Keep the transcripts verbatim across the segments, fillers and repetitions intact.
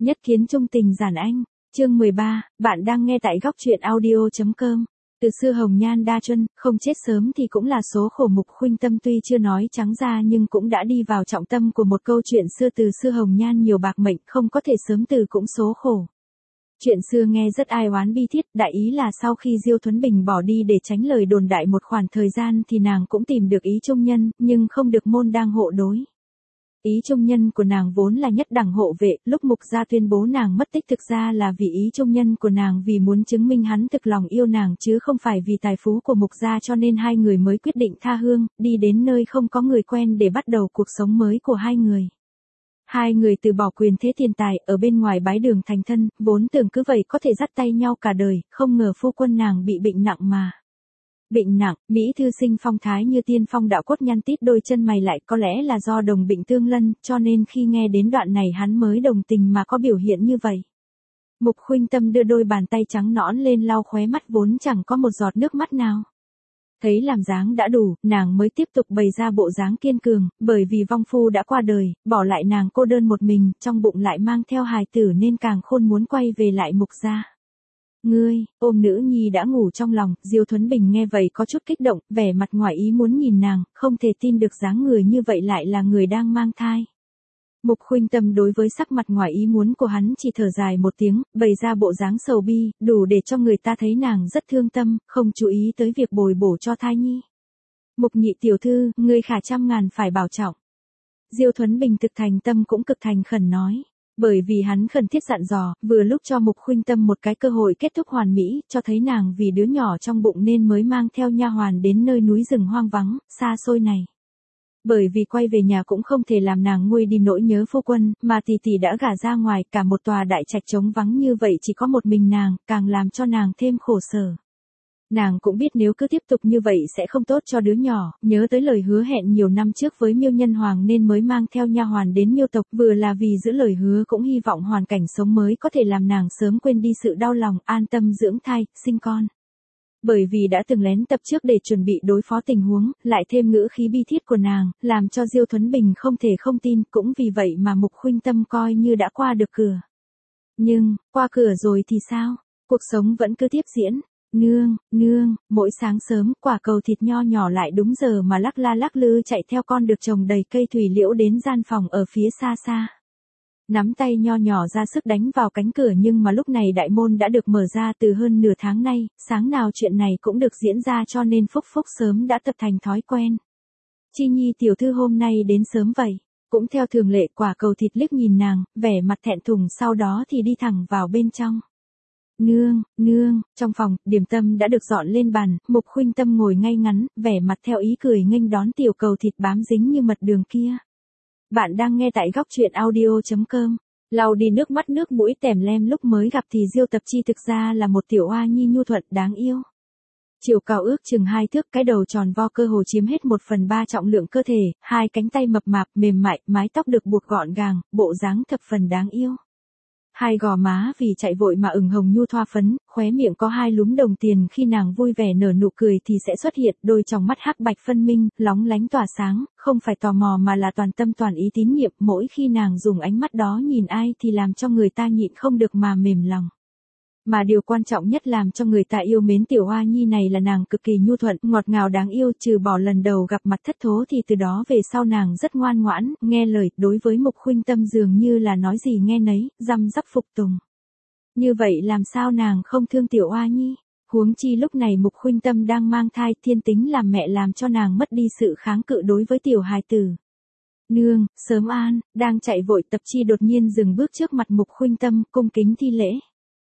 Nhất kiến trung tình giản anh, chương mười ba, bạn đang nghe tại góc truyện audio.com. Từ xưa hồng nhan đa chuân, không chết sớm thì cũng là số khổ. Mục Khuynh Tâm tuy chưa nói trắng ra nhưng cũng đã đi vào trọng tâm của một câu chuyện xưa. Từ xưa hồng nhan nhiều bạc mệnh, không có thể sớm từ cũng số khổ. Chuyện xưa nghe rất ai oán bi thiết, đại ý là sau khi Diêu Thuấn Bình bỏ đi để tránh lời đồn đại một khoảng thời gian thì nàng cũng tìm được ý trung nhân, nhưng không được môn đang hộ đối. Ý trung nhân của nàng vốn là nhất đẳng hộ vệ, lúc Mục gia tuyên bố nàng mất tích thực ra là vì ý trung nhân của nàng vì muốn chứng minh hắn thực lòng yêu nàng chứ không phải vì tài phú của Mục gia, cho nên hai người mới quyết định tha hương, đi đến nơi không có người quen để bắt đầu cuộc sống mới của hai người. Hai người từ bỏ quyền thế tiền tài, ở bên ngoài bái đường thành thân, vốn tưởng cứ vậy có thể dắt tay nhau cả đời, không ngờ phu quân nàng bị bệnh nặng mà. Bệnh nặng, Mỹ thư sinh phong thái như tiên phong đạo cốt nhăn tít đôi chân mày lại, có lẽ là do đồng bệnh tương lân, cho nên khi nghe đến đoạn này hắn mới đồng tình mà có biểu hiện như vậy. Mục Khuynh Tâm đưa đôi bàn tay trắng nõn lên lau khóe mắt vốn chẳng có một giọt nước mắt nào. Thấy làm dáng đã đủ, nàng mới tiếp tục bày ra bộ dáng kiên cường, bởi vì vong phu đã qua đời, bỏ lại nàng cô đơn một mình, trong bụng lại mang theo hài tử nên càng khôn muốn quay về lại Mục gia. Ngươi, ôm nữ nhi đã ngủ trong lòng. Diêu Thuấn Bình nghe vậy có chút kích động, vẻ mặt ngoài ý muốn nhìn nàng, không thể tin được dáng người như vậy lại là người đang mang thai. Mục Khuynh Tâm đối với sắc mặt ngoài ý muốn của hắn chỉ thở dài một tiếng, bày ra bộ dáng sầu bi, đủ để cho người ta thấy nàng rất thương tâm, không chú ý tới việc bồi bổ cho thai nhi. Mục nhị tiểu thư, ngươi khả trăm ngàn phải bảo trọng. Diêu Thuấn Bình thực thành tâm cũng cực thành khẩn nói. Bởi vì hắn khẩn thiết dặn dò, vừa lúc cho Mục Khuynh Tâm một cái cơ hội kết thúc hoàn mỹ, cho thấy nàng vì đứa nhỏ trong bụng nên mới mang theo nha hoàn đến nơi núi rừng hoang vắng, xa xôi này. Bởi vì quay về nhà cũng không thể làm nàng nguôi đi nỗi nhớ phu quân, mà tỷ tỷ đã gả ra ngoài, cả một tòa đại trạch trống vắng như vậy chỉ có một mình nàng, càng làm cho nàng thêm khổ sở. Nàng cũng biết nếu cứ tiếp tục như vậy sẽ không tốt cho đứa nhỏ, nhớ tới lời hứa hẹn nhiều năm trước với Miêu Nhân Hoàng nên mới mang theo nha hoàn đến Miêu tộc, vừa là vì giữ lời hứa cũng hy vọng hoàn cảnh sống mới có thể làm nàng sớm quên đi sự đau lòng, an tâm dưỡng thai, sinh con. Bởi vì đã từng lén tập trước để chuẩn bị đối phó tình huống, lại thêm ngữ khí bi thiết của nàng, làm cho Diêu Thuấn Bình không thể không tin, cũng vì vậy mà Mục Khuynh Tâm coi như đã qua được cửa. Nhưng, qua cửa rồi thì sao? Cuộc sống vẫn cứ tiếp diễn. Nương, nương, mỗi sáng sớm quả cầu thịt nho nhỏ lại đúng giờ mà lắc la lắc lư chạy theo con được trồng đầy cây thủy liễu đến gian phòng ở phía xa xa. Nắm tay nho nhỏ ra sức đánh vào cánh cửa nhưng mà lúc này đại môn đã được mở ra từ hơn nửa tháng nay, sáng nào chuyện này cũng được diễn ra cho nên Phúc Phúc sớm đã tập thành thói quen. Chi Nhi tiểu thư hôm nay đến sớm vậy, cũng theo thường lệ quả cầu thịt liếc nhìn nàng, vẻ mặt thẹn thùng sau đó thì đi thẳng vào bên trong. Nương, nương, trong phòng, điểm tâm đã được dọn lên bàn, Mục Khuynh Tâm ngồi ngay ngắn, vẻ mặt theo ý cười nghênh đón tiểu cầu thịt bám dính như mật đường kia. Bạn đang nghe tại góc truyện audio.com. Lau đi nước mắt nước mũi tèm lem lúc mới gặp thì Diêu Tập Chi thực ra là một tiểu oa nhi nhu thuận đáng yêu. Chiều cao ước chừng hai thước, cái đầu tròn vo cơ hồ chiếm hết một phần ba trọng lượng cơ thể, hai cánh tay mập mạp mềm mại, mái tóc được buộc gọn gàng, bộ dáng thập phần đáng yêu. Hai gò má vì chạy vội mà ửng hồng nhu thoa phấn, khóe miệng có hai lúm đồng tiền, khi nàng vui vẻ nở nụ cười thì sẽ xuất hiện đôi tròng mắt hắc bạch phân minh, lóng lánh tỏa sáng, không phải tò mò mà là toàn tâm toàn ý tín nhiệm, mỗi khi nàng dùng ánh mắt đó nhìn ai thì làm cho người ta nhịn không được mà mềm lòng. Mà điều quan trọng nhất làm cho người ta yêu mến tiểu hoa nhi này là nàng cực kỳ nhu thuận, ngọt ngào đáng yêu, trừ bỏ lần đầu gặp mặt thất thố thì từ đó về sau nàng rất ngoan ngoãn, nghe lời, đối với Mục Khuynh Tâm dường như là nói gì nghe nấy, răm rắp phục tùng. Như vậy làm sao nàng không thương tiểu hoa nhi? Huống chi lúc này Mục Khuynh Tâm đang mang thai, thiên tính làm mẹ làm cho nàng mất đi sự kháng cự đối với tiểu hài tử. Nương, sớm an, đang chạy vội Tập Chi đột nhiên dừng bước trước mặt Mục Khuynh Tâm, cung kính thi lễ.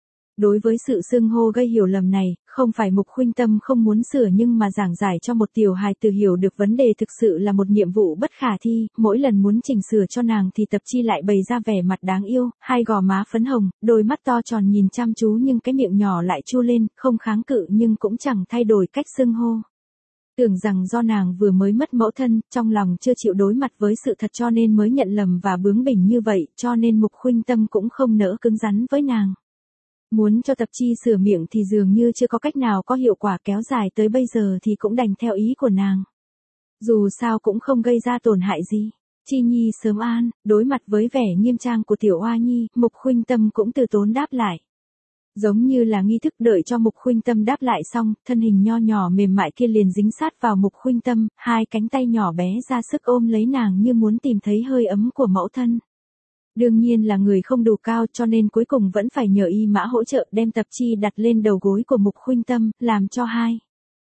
Đối với sự xưng hô gây hiểu lầm này, không phải Mục Khuynh Tâm không muốn sửa nhưng mà giảng giải cho một tiểu hài tử hiểu được vấn đề thực sự là một nhiệm vụ bất khả thi, mỗi lần muốn chỉnh sửa cho nàng thì Tập Chi lại bày ra vẻ mặt đáng yêu, hai gò má phấn hồng, đôi mắt to tròn nhìn chăm chú nhưng cái miệng nhỏ lại chu lên, không kháng cự nhưng cũng chẳng thay đổi cách xưng hô. Tưởng rằng do nàng vừa mới mất mẫu thân, trong lòng chưa chịu đối mặt với sự thật cho nên mới nhận lầm và bướng bỉnh như vậy, cho nên Mục Khuynh Tâm cũng không nỡ cứng rắn với nàng. Muốn cho Tập Chi sửa miệng thì dường như chưa có cách nào có hiệu quả kéo dài tới bây giờ thì cũng đành theo ý của nàng. Dù sao cũng không gây ra tổn hại gì. Chi Nhi sớm an, đối mặt với vẻ nghiêm trang của tiểu oa nhi, Mục Khuynh Tâm cũng từ tốn đáp lại. Giống như là nghi thức đợi cho Mục Khuynh Tâm đáp lại xong, thân hình nho nhỏ mềm mại kia liền dính sát vào Mục Khuynh Tâm, hai cánh tay nhỏ bé ra sức ôm lấy nàng như muốn tìm thấy hơi ấm của mẫu thân. Đương nhiên là người không đủ cao cho nên cuối cùng vẫn phải nhờ y mã hỗ trợ đem tập chi đặt lên đầu gối của Mục Khuynh Tâm, làm cho hai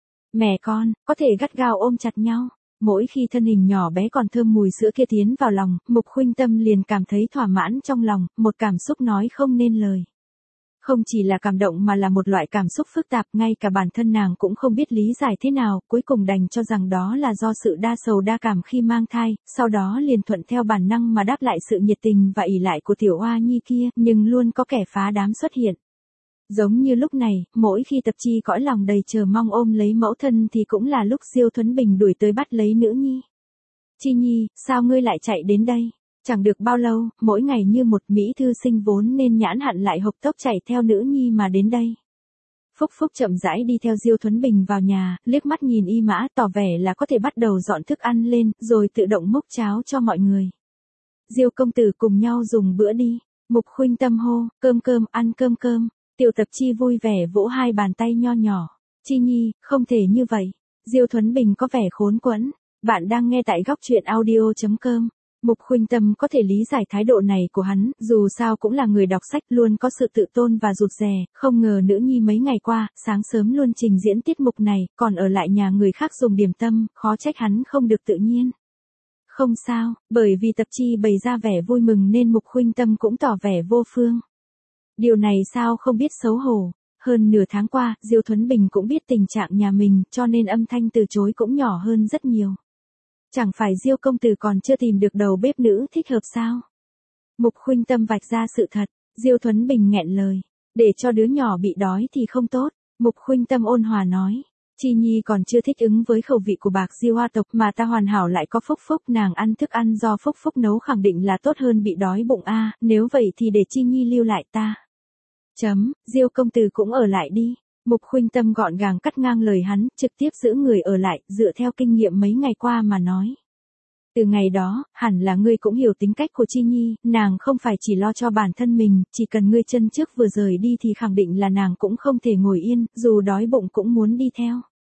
mẹ con có thể gắt gao ôm chặt nhau. Mỗi khi thân hình nhỏ bé còn thơm mùi sữa kia tiến vào lòng, Mục Khuynh Tâm liền cảm thấy thỏa mãn trong lòng, một cảm xúc nói không nên lời. Không chỉ là cảm động mà là một loại cảm xúc phức tạp, ngay cả bản thân nàng cũng không biết lý giải thế nào, cuối cùng đành cho rằng đó là do sự đa sầu đa cảm khi mang thai, sau đó liền thuận theo bản năng mà đáp lại sự nhiệt tình và ỷ lại của tiểu oa nhi kia, nhưng luôn có kẻ phá đám xuất hiện. Giống như lúc này, mỗi khi Tập Chi cõi lòng đầy chờ mong ôm lấy mẫu thân thì cũng là lúc Diêu Thuấn Bình đuổi tới bắt lấy nữ nhi. Chi Nhi, sao ngươi lại chạy đến đây? Chẳng được bao lâu, mỗi ngày như một mỹ thư sinh vốn nên nhãn hạn lại hộc tốc chạy theo nữ nhi mà đến đây. Phúc Phúc chậm rãi đi theo Diêu Thuấn Bình vào nhà, liếc mắt nhìn y mã tỏ vẻ là có thể bắt đầu dọn thức ăn lên, rồi tự động múc cháo cho mọi người. Diêu công tử cùng nhau dùng bữa đi. Mục Khuynh Tâm hô, cơm cơm, ăn cơm cơm. Tiểu Tập Chi vui vẻ vỗ hai bàn tay nho nhỏ. Chi Nhi, không thể như vậy. Diêu Thuấn Bình có vẻ khốn quẫn. Bạn đang nghe tại góc truyện audio chấm com. Mục Khuynh Tâm có thể lý giải thái độ này của hắn, dù sao cũng là người đọc sách luôn có sự tự tôn và rụt rè, không ngờ nữ nhi mấy ngày qua, sáng sớm luôn trình diễn tiết mục này, còn ở lại nhà người khác dùng điểm tâm, khó trách hắn không được tự nhiên. Không sao, bởi vì Tập Chi bày ra vẻ vui mừng nên Mục Khuynh Tâm cũng tỏ vẻ vô phương. Điều này sao không biết xấu hổ. Hơn nửa tháng qua, Diêu Thuấn Bình cũng biết tình trạng nhà mình, cho nên âm thanh từ chối cũng nhỏ hơn rất nhiều. Chẳng phải Diêu công tử còn chưa tìm được đầu bếp nữ thích hợp sao? Mục Khuynh Tâm vạch ra sự thật, Diêu Thuấn Bình nghẹn lời. Để cho đứa nhỏ bị đói thì không tốt. Mục Khuynh Tâm ôn hòa nói. Chi Nhi còn chưa thích ứng với khẩu vị của bạc Diêu hoa tộc mà ta hoàn hảo lại có Phúc Phúc, nàng ăn thức ăn do Phúc Phúc nấu khẳng định là tốt hơn bị đói bụng a, nếu vậy thì để Chi Nhi lưu lại ta. Chấm, Diêu công tử cũng ở lại đi. Mục Khuynh Tâm gọn gàng cắt ngang lời hắn, trực tiếp giữ người ở lại, dựa theo kinh nghiệm mấy ngày qua mà nói. Từ ngày đó, hẳn là ngươi cũng hiểu tính cách của Chi Nhi, nàng không phải chỉ lo cho bản thân mình, chỉ cần ngươi chân trước vừa rời đi thì khẳng định là nàng cũng không thể ngồi yên, dù đói bụng cũng muốn đi theo.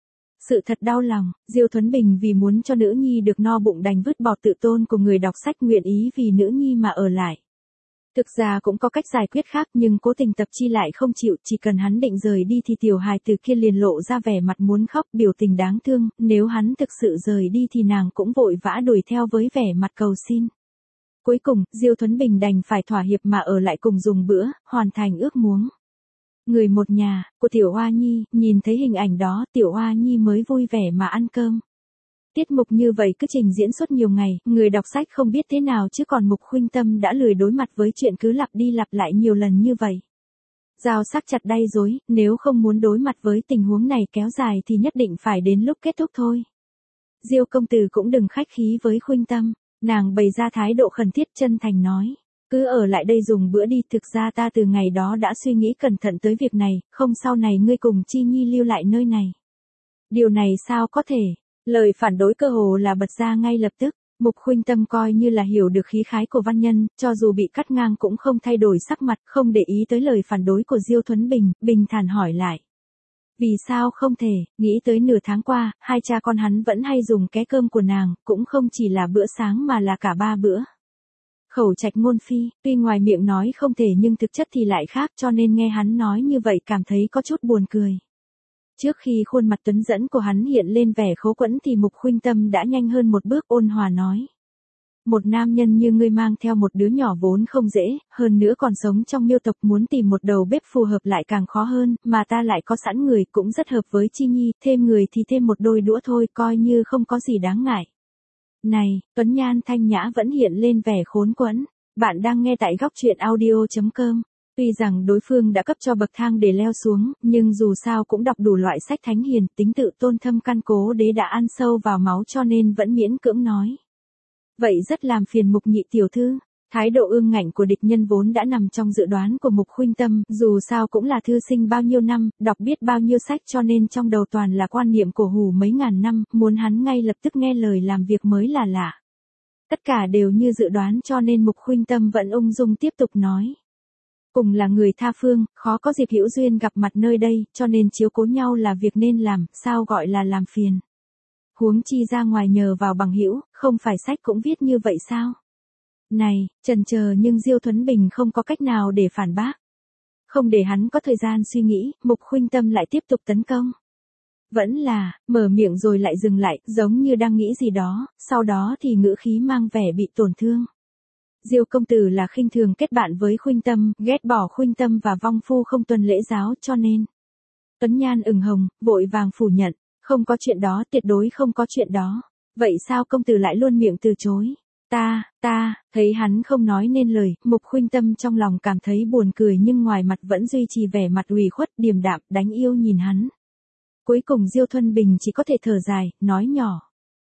Sự thật đau lòng, Diêu Thuấn Bình vì muốn cho nữ nhi được no bụng đành vứt bỏ tự tôn của người đọc sách nguyện ý vì nữ nhi mà ở lại. Thực ra cũng có cách giải quyết khác nhưng cố tình Tập Chi lại không chịu, chỉ cần hắn định rời đi thì tiểu hài từ kia liền lộ ra vẻ mặt muốn khóc, biểu tình đáng thương, nếu hắn thực sự rời đi thì nàng cũng vội vã đuổi theo với vẻ mặt cầu xin. Cuối cùng, Diêu Thuấn Bình đành phải thỏa hiệp mà ở lại cùng dùng bữa, hoàn thành ước muốn. Người một nhà, của Tiểu Oa Nhi, nhìn thấy hình ảnh đó, Tiểu Oa Nhi mới vui vẻ mà ăn cơm. Tiết mục như vậy cứ trình diễn suốt nhiều ngày, người đọc sách không biết thế nào chứ còn Mục Khuynh Tâm đã lười đối mặt với chuyện cứ lặp đi lặp lại nhiều lần như vậy. Dao sắc chặt đay dối, nếu không muốn đối mặt với tình huống này kéo dài thì nhất định phải đến lúc kết thúc thôi. Diêu công tử cũng đừng khách khí với Khuynh Tâm, nàng bày ra thái độ khẩn thiết chân thành nói. Cứ ở lại đây dùng bữa đi, thực ra ta từ ngày đó đã suy nghĩ cẩn thận tới việc này, không sau này ngươi cùng Chi Nhi lưu lại nơi này. Điều này sao có thể? Lời phản đối cơ hồ là bật ra ngay lập tức. Mục Khuynh Tâm coi như là hiểu được khí khái của văn nhân, cho dù bị cắt ngang cũng không thay đổi sắc mặt, không để ý tới lời phản đối của Diêu Thuấn Bình, bình thản hỏi lại. Vì sao không thể, nghĩ tới nửa tháng qua, hai cha con hắn vẫn hay dùng ké cơm của nàng, cũng không chỉ là bữa sáng mà là cả ba bữa. Khẩu trạch ngôn phi, tuy ngoài miệng nói không thể nhưng thực chất thì lại khác, cho nên nghe hắn nói như vậy cảm thấy có chút buồn cười. Trước khi khuôn mặt tuấn dẫn của hắn hiện lên vẻ khố quẫn thì Mục Khuynh Tâm đã nhanh hơn một bước ôn hòa nói. Một nam nhân như ngươi mang theo một đứa nhỏ vốn không dễ, hơn nữa còn sống trong miêu tộc, muốn tìm một đầu bếp phù hợp lại càng khó hơn, mà ta lại có sẵn người cũng rất hợp với Chi Nhi, thêm người thì thêm một đôi đũa thôi, coi như không có gì đáng ngại. Này, tuấn nhan thanh nhã vẫn hiện lên vẻ khốn quẫn. Bạn đang nghe tại góc truyện audio chấm com. Tuy rằng đối phương đã cấp cho bậc thang để leo xuống, nhưng dù sao cũng đọc đủ loại sách thánh hiền, tính tự tôn thâm căn cố đế đã ăn sâu vào máu cho nên vẫn miễn cưỡng nói. Vậy rất làm phiền Mục nhị tiểu thư. Thái độ ương ngạnh của địch nhân vốn đã nằm trong dự đoán của Mục Khuynh Tâm, dù sao cũng là thư sinh bao nhiêu năm, đọc biết bao nhiêu sách cho nên trong đầu toàn là quan niệm cổ hủ mấy ngàn năm, muốn hắn ngay lập tức nghe lời làm việc mới là lạ. Tất cả đều như dự đoán cho nên Mục Khuynh Tâm vẫn ung dung tiếp tục nói. Cùng là người tha phương, khó có dịp hữu duyên gặp mặt nơi đây, cho nên chiếu cố nhau là việc nên làm, sao gọi là làm phiền. Huống chi ra ngoài nhờ vào bằng hữu, không phải sách cũng viết như vậy sao? Này, chần chờ nhưng Diêu Thuấn Bình không có cách nào để phản bác. Không để hắn có thời gian suy nghĩ, Mục Khuynh Tâm lại tiếp tục tấn công. Vẫn là, mở miệng rồi lại dừng lại, giống như đang nghĩ gì đó, sau đó thì ngữ khí mang vẻ bị tổn thương. Diêu công tử là khinh thường kết bạn với Khuynh Tâm, ghét bỏ Khuynh Tâm và vong phu không tuân lễ giáo cho nên. Tuấn Nhan ửng hồng, vội vàng phủ nhận, không có chuyện đó, tuyệt đối không có chuyện đó. Vậy sao công tử lại luôn miệng từ chối? Ta, ta, thấy hắn không nói nên lời, Mục Khuynh Tâm trong lòng cảm thấy buồn cười nhưng ngoài mặt vẫn duy trì vẻ mặt ủy khuất điềm đạm, đánh yêu nhìn hắn. Cuối cùng Diêu Thuần Bình chỉ có thể thở dài, nói nhỏ.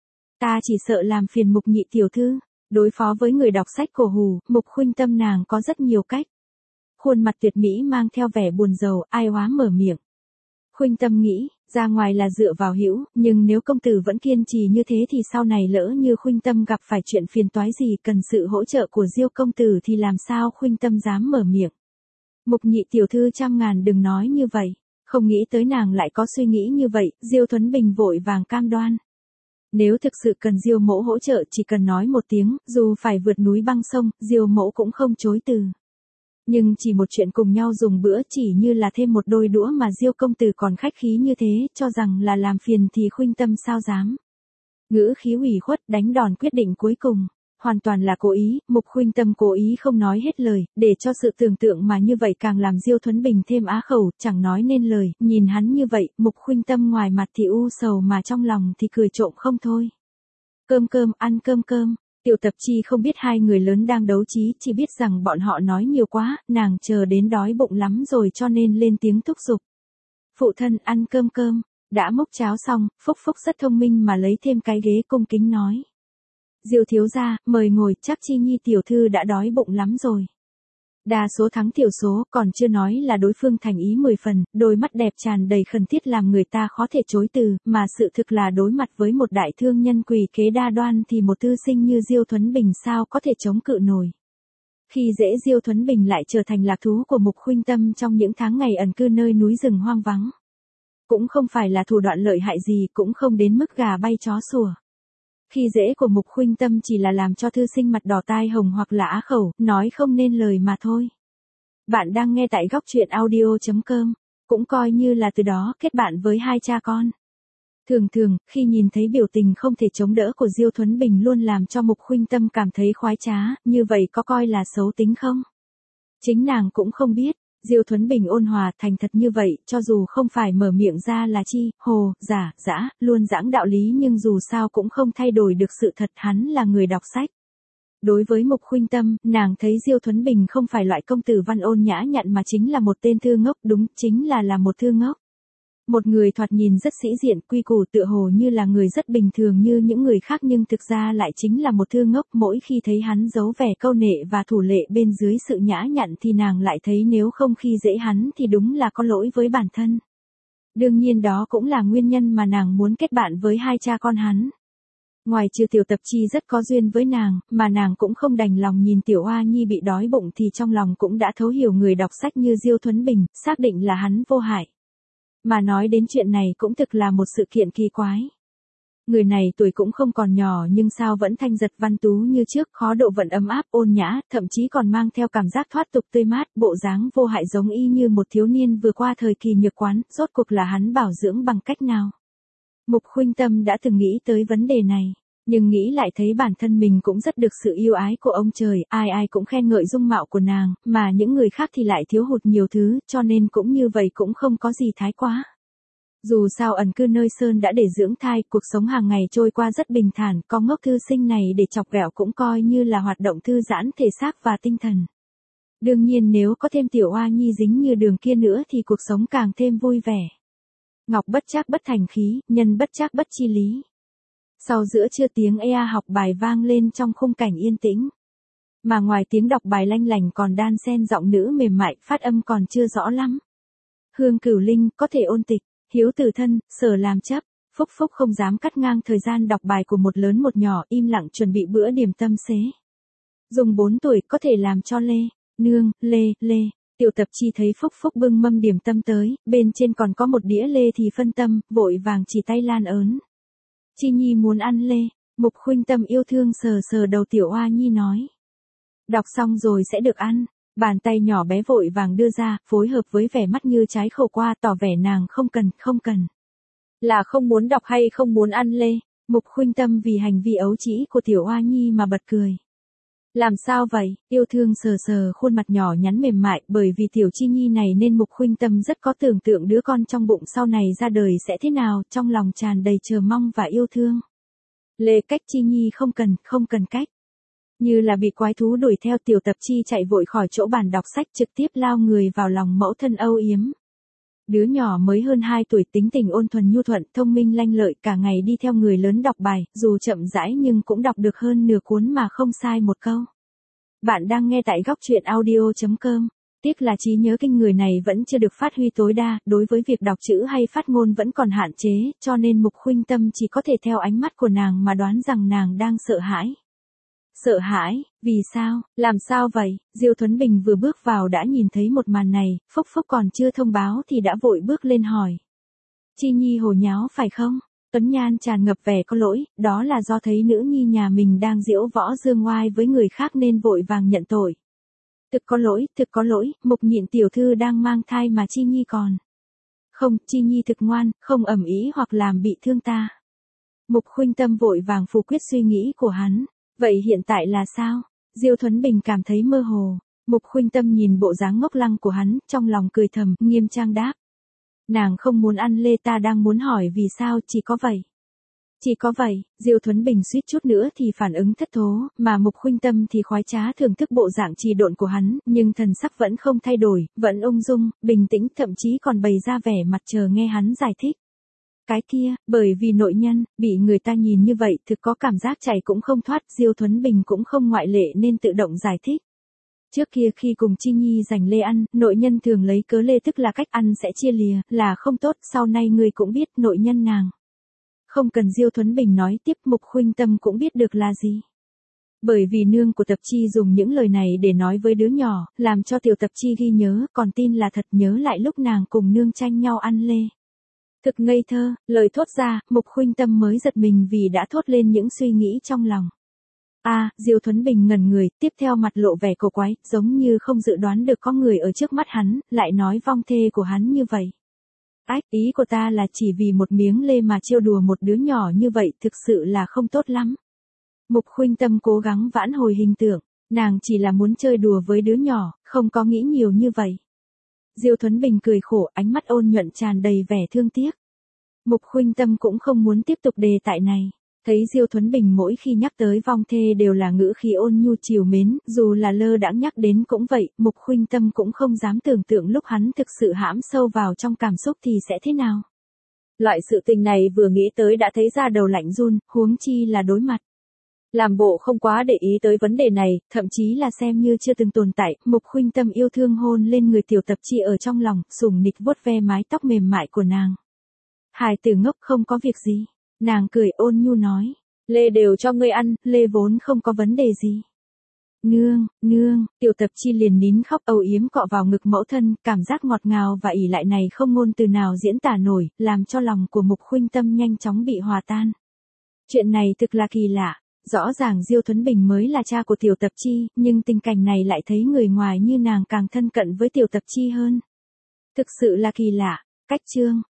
Ta chỉ sợ làm phiền Mục nhị tiểu thư. Đối phó với người đọc sách cổ hù, Mục Khuynh Tâm nàng có rất nhiều cách. Khuôn mặt tuyệt mỹ mang theo vẻ buồn rầu, ai oán mở miệng. Khuynh Tâm nghĩ, ra ngoài là dựa vào hữu, nhưng nếu công tử vẫn kiên trì như thế thì sau này lỡ như Khuynh Tâm gặp phải chuyện phiền toái gì cần sự hỗ trợ của Diêu công tử thì làm sao Khuynh Tâm dám mở miệng. Mục nhị tiểu thư trăm ngàn đừng nói như vậy, không nghĩ tới nàng lại có suy nghĩ như vậy, Diêu Thuấn Bình vội vàng cam đoan. Nếu thực sự cần Diêu mẫu hỗ trợ chỉ cần nói một tiếng, dù phải vượt núi băng sông, Diêu mẫu cũng không chối từ. Nhưng chỉ một chuyện cùng nhau dùng bữa chỉ như là thêm một đôi đũa mà Diêu công tử còn khách khí như thế, cho rằng là làm phiền thì Khuynh Tâm sao dám. Ngữ khí ủy khuất đánh đòn quyết định cuối cùng. Hoàn toàn là cố ý, Mục Khuynh Tâm cố ý không nói hết lời, để cho sự tưởng tượng mà như vậy càng làm Diêu Thuấn Bình thêm á khẩu, chẳng nói nên lời, nhìn hắn như vậy, Mục Khuynh Tâm ngoài mặt thì u sầu mà trong lòng thì cười trộm không thôi. Cơm cơm, ăn cơm cơm, Tiểu Tập Chi không biết hai người lớn đang đấu trí, chỉ biết rằng bọn họ nói nhiều quá, nàng chờ đến đói bụng lắm rồi cho nên lên tiếng thúc giục. Phụ thân ăn cơm cơm, đã múc cháo xong, Phúc Phúc rất thông minh mà lấy thêm cái ghế cung kính nói. Diêu thiếu gia, mời ngồi, chắc Chi Nhi tiểu thư đã đói bụng lắm rồi. Đa số thắng thiểu số, còn chưa nói là đối phương thành ý mười phần, đôi mắt đẹp tràn đầy khẩn thiết làm người ta khó thể chối từ, mà sự thực là đối mặt với một đại thương nhân quỳ kế đa đoan thì một thư sinh như Diêu Thuấn Bình sao có thể chống cự nổi. Khi dễ Diêu Thuấn Bình lại trở thành lạc thú của Mục Khuynh Tâm trong những tháng ngày ẩn cư nơi núi rừng hoang vắng. Cũng không phải là thủ đoạn lợi hại gì, cũng không đến mức gà bay chó sủa. Khi dễ của Mục Khuynh Tâm chỉ là làm cho thư sinh mặt đỏ tai hồng hoặc là á khẩu, nói không nên lời mà thôi. Bạn đang nghe tại góc truyện audio chấm com, cũng coi như là từ đó kết bạn với hai cha con. Thường thường, khi nhìn thấy biểu tình không thể chống đỡ của Diêu Thuấn Bình luôn làm cho Mục Khuynh Tâm cảm thấy khoái trá, như vậy có coi là xấu tính không? Chính nàng cũng không biết. Diêu Thuấn Bình ôn hòa thành thật như vậy, cho dù không phải mở miệng ra là chi, hồ, giả, dã, luôn giảng đạo lý nhưng dù sao cũng không thay đổi được sự thật hắn là người đọc sách. Đối với Mục Khuynh Tâm, nàng thấy Diêu Thuấn Bình không phải loại công tử văn ôn nhã nhặn mà chính là một tên thư ngốc, đúng, chính là là một thư ngốc. Một người thoạt nhìn rất sĩ diện, quy củ tựa hồ như là người rất bình thường như những người khác nhưng thực ra lại chính là một thư ngốc. Mỗi khi thấy hắn giấu vẻ câu nệ và thủ lệ bên dưới sự nhã nhặn thì nàng lại thấy nếu không khi dễ hắn thì đúng là có lỗi với bản thân. Đương nhiên đó cũng là nguyên nhân mà nàng muốn kết bạn với hai cha con hắn. Ngoài trừ Tiểu Tập Chi rất có duyên với nàng, mà nàng cũng không đành lòng nhìn Tiểu Oa Nhi bị đói bụng thì trong lòng cũng đã thấu hiểu người đọc sách như Diêu Thuấn Bình, xác định là hắn vô hại. Mà nói đến chuyện này cũng thực là một sự kiện kỳ quái. Người này tuổi cũng không còn nhỏ nhưng sao vẫn thanh giật văn tú như trước, khó độ vẫn ấm áp ôn nhã, thậm chí còn mang theo cảm giác thoát tục tươi mát, bộ dáng vô hại giống y như một thiếu niên vừa qua thời kỳ nhược quán, rốt cuộc là hắn bảo dưỡng bằng cách nào. Mục Khuynh Tâm đã từng nghĩ tới vấn đề này. Nhưng nghĩ lại thấy bản thân mình cũng rất được sự yêu ái của ông trời, ai ai cũng khen ngợi dung mạo của nàng, mà những người khác thì lại thiếu hụt nhiều thứ, cho nên cũng như vậy cũng không có gì thái quá. Dù sao ẩn cư nơi sơn đã để dưỡng thai, cuộc sống hàng ngày trôi qua rất bình thản, có ngốc thư sinh này để chọc ghẹo cũng coi như là hoạt động thư giãn thể xác và tinh thần. Đương nhiên nếu có thêm Tiểu Oa Nhi dính như đường kia nữa thì cuộc sống càng thêm vui vẻ. Ngọc bất trác bất thành khí, nhân bất trác bất chi lý. Sau giữa trưa tiếng ea học bài vang lên trong khung cảnh yên tĩnh. Mà ngoài tiếng đọc bài lanh lành còn đan xen giọng nữ mềm mại, phát âm còn chưa rõ lắm. Hương Cửu Linh, có thể ôn tịch, hiếu tử thân, sở làm chấp, Phúc Phúc không dám cắt ngang thời gian đọc bài của một lớn một nhỏ, im lặng chuẩn bị bữa điểm tâm xế. Dùng bốn tuổi có thể làm cho Lê, nương, Lê, Lê. Tiểu Tập Chi thấy Phúc Phúc bưng mâm điểm tâm tới, bên trên còn có một đĩa lê thì phân tâm, vội vàng chỉ tay lan ớn. Chi Nhi muốn ăn lê, Mục Khuynh Tâm yêu thương sờ sờ đầu Tiểu Oa Nhi nói. Đọc xong rồi sẽ được ăn, bàn tay nhỏ bé vội vàng đưa ra, phối hợp với vẻ mắt như trái khổ qua tỏ vẻ nàng không cần, không cần. Là không muốn đọc hay không muốn ăn lê, Mục Khuynh Tâm vì hành vi ấu trĩ của Tiểu Oa Nhi mà bật cười. Làm sao vậy, yêu thương sờ sờ khuôn mặt nhỏ nhắn mềm mại, bởi vì Tiểu Chi Nhi này nên Mục Khuynh Tâm rất có tưởng tượng đứa con trong bụng sau này ra đời sẽ thế nào, trong lòng tràn đầy chờ mong và yêu thương. Lê cách Chi Nhi không cần, không cần cách. Như là bị quái thú đuổi theo, Tiểu Tập Chi chạy vội khỏi chỗ bàn đọc sách, trực tiếp lao người vào lòng mẫu thân âu yếm. Đứa nhỏ mới hơn hai tuổi, tính tình ôn thuần nhu thuận, thông minh lanh lợi, cả ngày đi theo người lớn đọc bài, dù chậm rãi nhưng cũng đọc được hơn nửa cuốn mà không sai một câu. Bạn đang nghe tại góc truyện audio chấm com. Tiếc là trí nhớ kinh người này vẫn chưa được phát huy tối đa, đối với việc đọc chữ hay phát ngôn vẫn còn hạn chế, cho nên Mục Khuynh Tâm chỉ có thể theo ánh mắt của nàng mà đoán rằng nàng đang sợ hãi. Sợ hãi, vì sao, làm sao vậy? Diêu Thuấn Bình vừa bước vào đã nhìn thấy một màn này, Phúc Phúc còn chưa thông báo thì đã vội bước lên hỏi. Chi Nhi hồ nháo phải không? Tuấn Nhan tràn ngập vẻ có lỗi, đó là do thấy nữ nhi nhà mình đang diễu võ dương oai với người khác nên vội vàng nhận tội. Thực có lỗi, thực có lỗi, Mục Nhịn tiểu thư đang mang thai mà Chi Nhi còn. Không, Chi Nhi thực ngoan, không ầm ĩ hoặc làm bị thương ta. Mục Khuynh Tâm vội vàng phủ quyết suy nghĩ của hắn. Vậy hiện tại là sao? Diêu Thuấn Bình cảm thấy mơ hồ. Mục Khuynh Tâm nhìn bộ dáng ngốc lăng của hắn, trong lòng cười thầm, nghiêm trang đáp. Nàng không muốn ăn lê, ta đang muốn hỏi vì sao, chỉ có vậy. Chỉ có vậy, Diêu Thuấn Bình suýt chút nữa thì phản ứng thất thố, mà Mục Khuynh Tâm thì khoái trá thưởng thức bộ dạng trì độn của hắn, nhưng thần sắc vẫn không thay đổi, vẫn ung dung, bình tĩnh, thậm chí còn bày ra vẻ mặt chờ nghe hắn giải thích. Cái kia, bởi vì nội nhân, bị người ta nhìn như vậy thực có cảm giác chạy cũng không thoát, Diêu Thuấn Bình cũng không ngoại lệ nên tự động giải thích. Trước kia khi cùng Chi Nhi giành lê ăn, nội nhân thường lấy cớ lê tức là cách ăn sẽ chia lìa, là không tốt, sau này người cũng biết nội nhân nàng. Không cần Diêu Thuấn Bình nói tiếp, Mục Khuynh Tâm cũng biết được là gì. Bởi vì nương của Tập Chi dùng những lời này để nói với đứa nhỏ, làm cho Tiểu Tập Chi ghi nhớ, còn tin là thật, nhớ lại lúc nàng cùng nương tranh nhau ăn lê. Thực ngây thơ, lời thốt ra, Mục Khuynh Tâm mới giật mình vì đã thốt lên những suy nghĩ trong lòng. A, à, Diêu Thuấn Bình ngẩn người, tiếp theo mặt lộ vẻ cổ quái, giống như không dự đoán được có người ở trước mắt hắn, lại nói vong thê của hắn như vậy. Ách, ý của ta là chỉ vì một miếng lê mà trêu đùa một đứa nhỏ như vậy, thực sự là không tốt lắm. Mục Khuynh Tâm cố gắng vãn hồi hình tượng, nàng chỉ là muốn chơi đùa với đứa nhỏ, không có nghĩ nhiều như vậy. Diêu Thuấn Bình cười khổ, ánh mắt ôn nhuận tràn đầy vẻ thương tiếc. Mục Khuynh Tâm cũng không muốn tiếp tục đề tài này. Thấy Diêu Thuấn Bình mỗi khi nhắc tới vong thê đều là ngữ khí ôn nhu trìu mến, dù là lơ đãng nhắc đến cũng vậy, Mục Khuynh Tâm cũng không dám tưởng tượng lúc hắn thực sự hãm sâu vào trong cảm xúc thì sẽ thế nào. Loại sự tình này vừa nghĩ tới đã thấy da đầu lạnh run, huống chi là đối mặt. Làm bộ không quá để ý tới vấn đề này, thậm chí là xem như chưa từng tồn tại, Mục Khuynh Tâm yêu thương hôn lên người Tiểu Tập Chi ở trong lòng, sủng nịch vuốt ve mái tóc mềm mại của nàng. Hài tử ngốc, không có việc gì. Nàng cười ôn nhu nói, lê đều cho ngươi ăn, lê vốn không có vấn đề gì. Nương, nương, Tiểu Tập Chi liền nín khóc âu yếm cọ vào ngực mẫu thân, cảm giác ngọt ngào và ỷ lại này không ngôn từ nào diễn tả nổi, làm cho lòng của Mục Khuynh Tâm nhanh chóng bị hòa tan. Chuyện này thực là kỳ lạ, rõ ràng Diêu Thuấn Bình mới là cha của Tiểu Tập Chi, nhưng tình cảnh này lại thấy người ngoài như nàng càng thân cận với Tiểu Tập Chi hơn. Thực sự là kỳ lạ, cách chương.